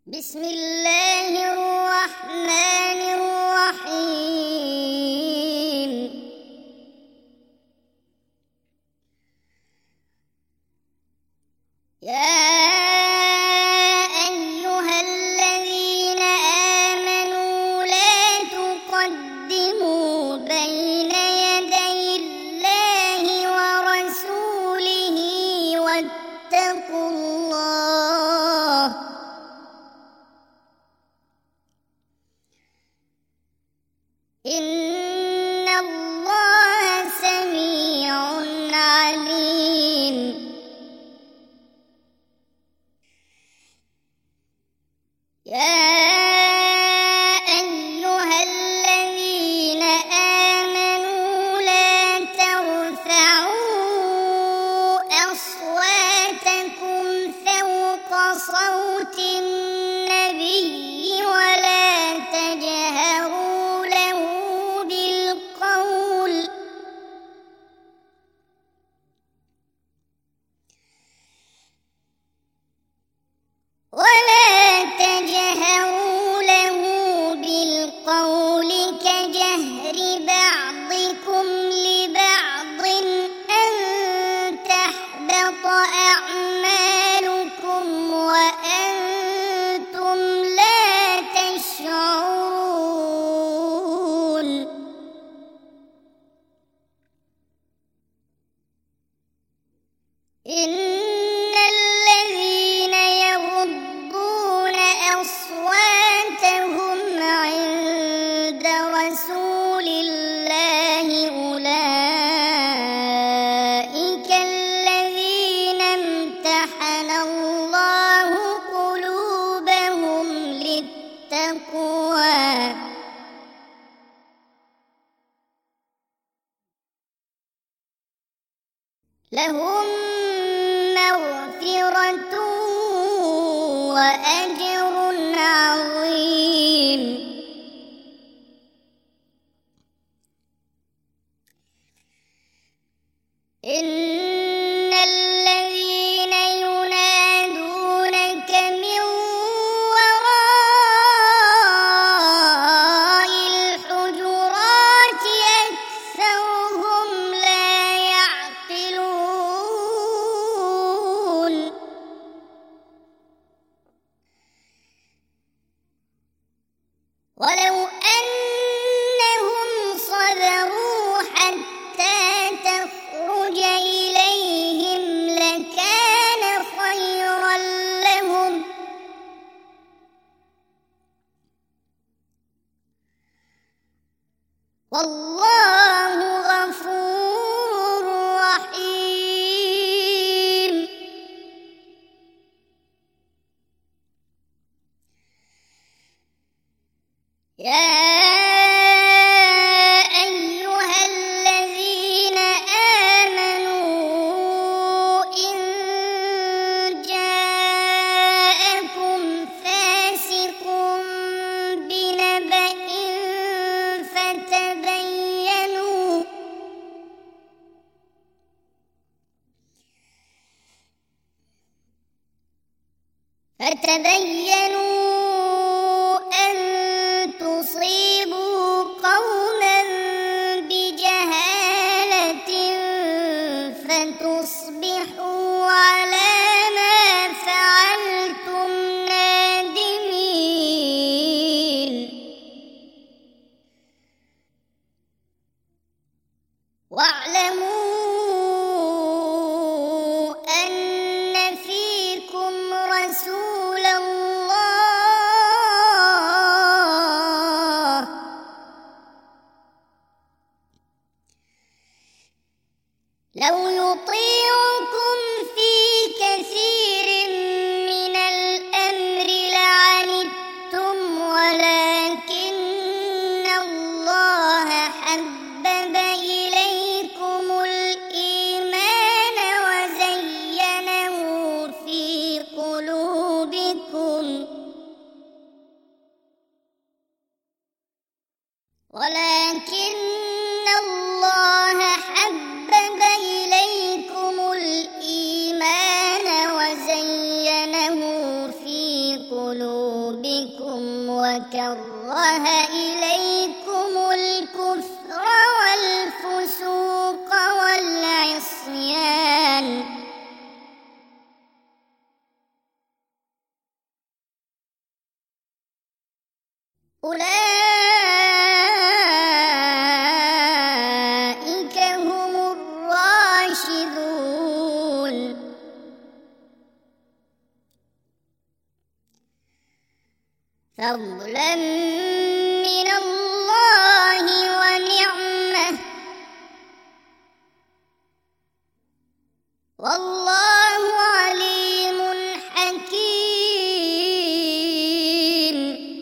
بسم الله الرحمن الرحيم. يا أيها الذين آمنوا لا تقدموا بين يدي الله ورسوله واتقوا الله إن الله سميع عليم. يا أيها الذين آمنوا لا ترفعوا أصواتكم فوق صوت النبي ولا تجهروا له بالقول كجهر بعضكم لبعض أن تحبط أعمالكم وأنتم لا تشعرون. إن الذين يغضون أصواتهم عند رسول الله أولئك الذين امتحن الله قلوبهم للتقوى لهم مغفرة وأجر عظيم. إن الذين ينادونك من وراء الحجرات أكثرهم لا يعقلون. ولو أنهم صبروا حتى تخرج إليهم لكان خيرا لهم والله غفور رحيم. يا أيها الذين آمنوا إن جاءكم فاسق بنبأ فتبينوا أن تصيبوا قوما بجهالة فتصبحوا على ما فعلتم نادمين. واعلموا أن فيكم رسول الله لو يطيعكم في كثير من الأمر لعنتم ولكن الله حبب إليكم الإيمان وزينه في قلوبكم قلوبكم وكره إليكم الكفر والفسوق والعصيان أولئك هم الراشدون فضلا من الله ونعمة والله عليم حكيم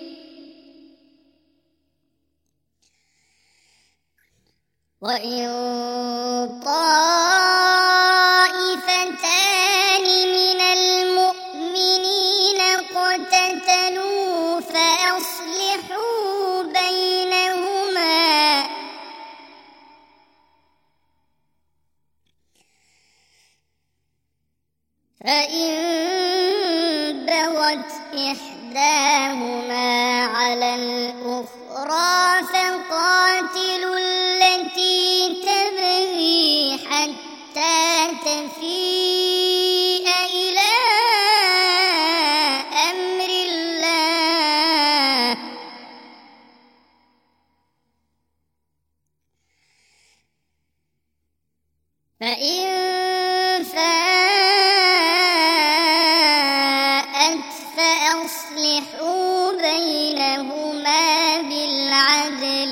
وإن طائفتان من المؤمنين اقتتلوا فأصلحوا بينهما فإن بغت إحداهما على الأخرى فقاتلوا التي تبغي حتى تفيء إلى أمر الله فإن فاءت فأصلحوا بينهما بالعدل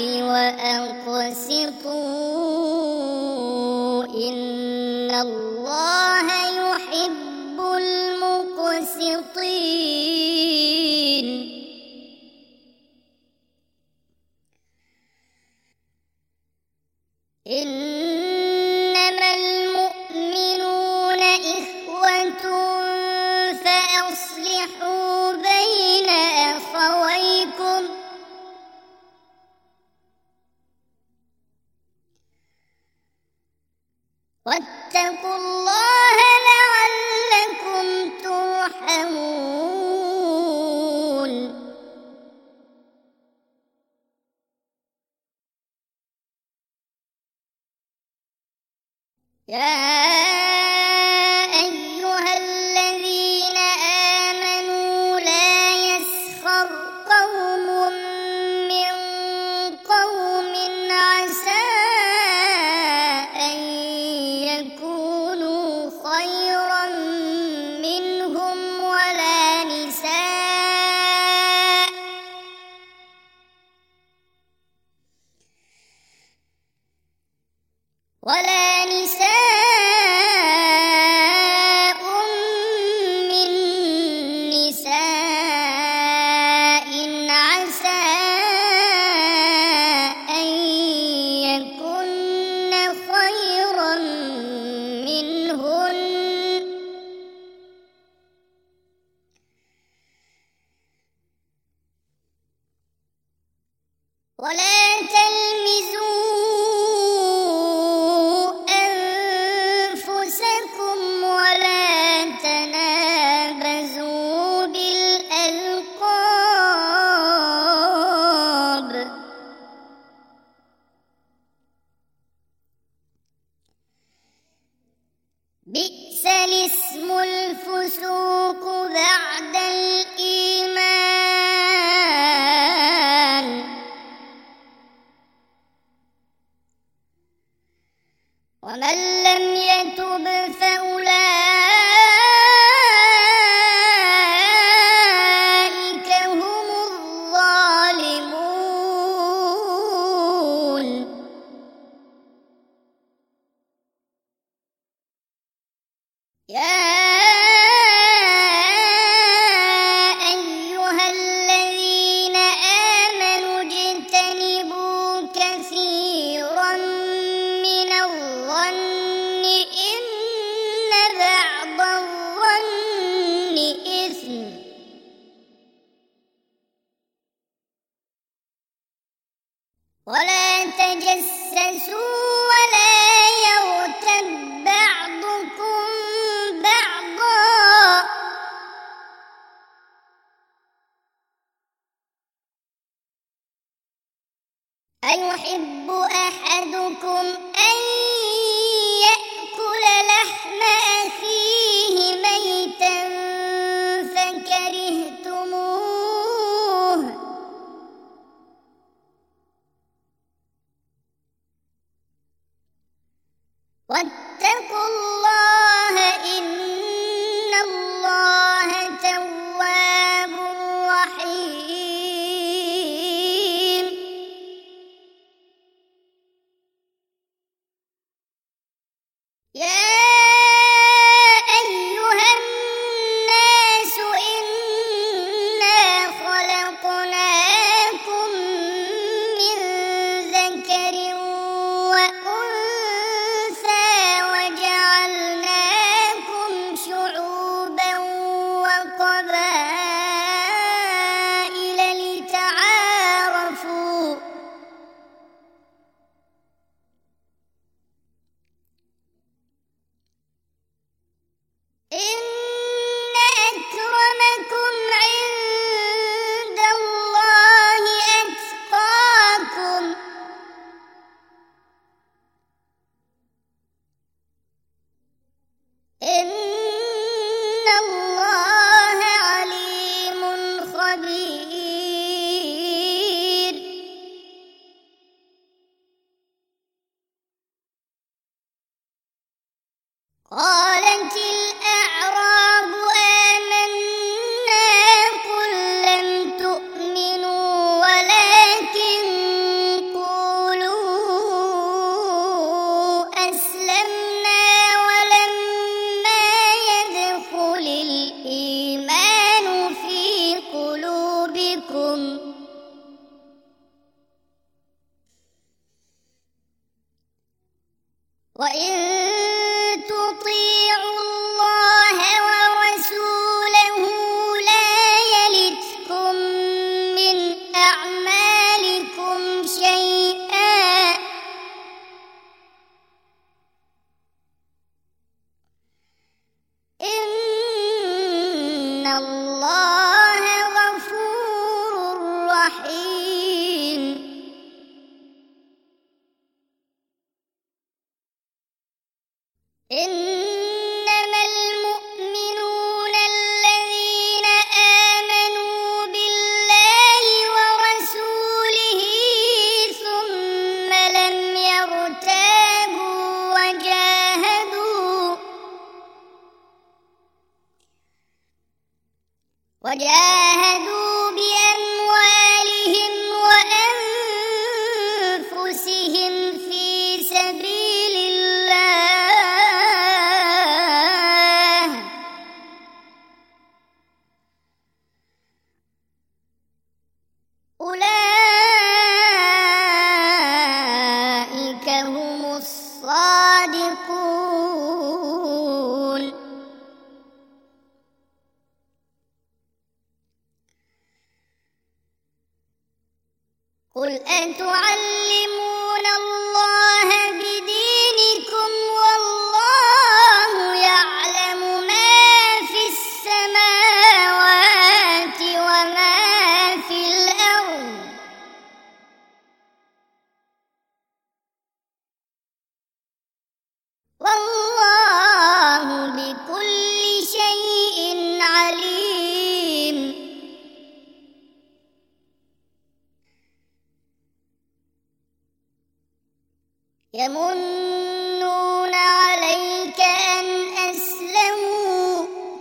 وأقسطوا إن الله يحب المقسطين إنما المؤمنون إخوة فأصلحوا بين أخويكم واتقوا الله لعلكم ترحمون يا أيها الذين آمنوا لا يسخر قوم من قوم عسى أن يكونوا خيرا منهم ولا نساء من نساء عسى أن يكن خيرا منهن ولا تلمزوا أنفسكم ولا تنابزوا بالألقاب بئس الاسم الفسوق بعد الإيمان ومن لم يتب فأولئك هم الظالمون يا أيها الذين آمنوا اجتنبوا كثيرا من الظن إن بعض الظن إثم ولا تجسسوا ولا يغتب بعضكم بعضا أيحب أحدكم أن يأكل لحم أخيه ميتا فكرهتموه واتقوا الله إن الله تواب رحيم. يا أيها الناس إنا خلقناكم من ذكر وأنثى وجعلناكم شعوبا وقبائل لتعارفوا إن أكرمكم عند الله أتقاكم إن الله عليم خبير. قالت الأعراب آمنا قل لم تؤمنوا ولكن قولوا أسلمنا ولما يدخل الإيمان في قلوبكم وإن تطيعوا الله ورسوله لا يلتكم من أعمالكم شيئا إن الله غفور رحيم. إنما المؤمنون الذين آمنوا بالله ورسوله ثم لم يرتابوا وجاهدوا بأموالهم وأنفسهم في سبيل الله أولئك هم الصادقون. قل أتعلمون الله بدينكم والله يعلم ما في السماوات وما في الأرض والله بكل شيء عليم. يمنون عليك أن أسلموا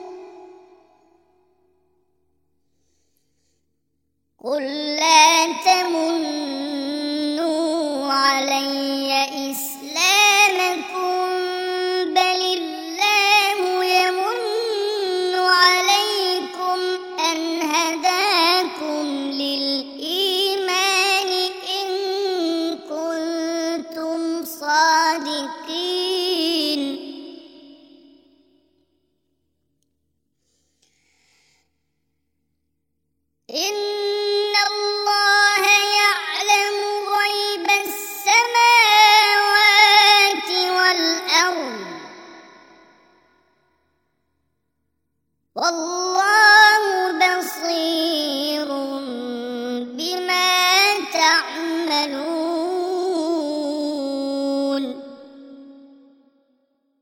قل لا تمنوا علي إسلامكم بل الله يمن عليكم أن هداكم للإيمان إن كنتم صادقين. إن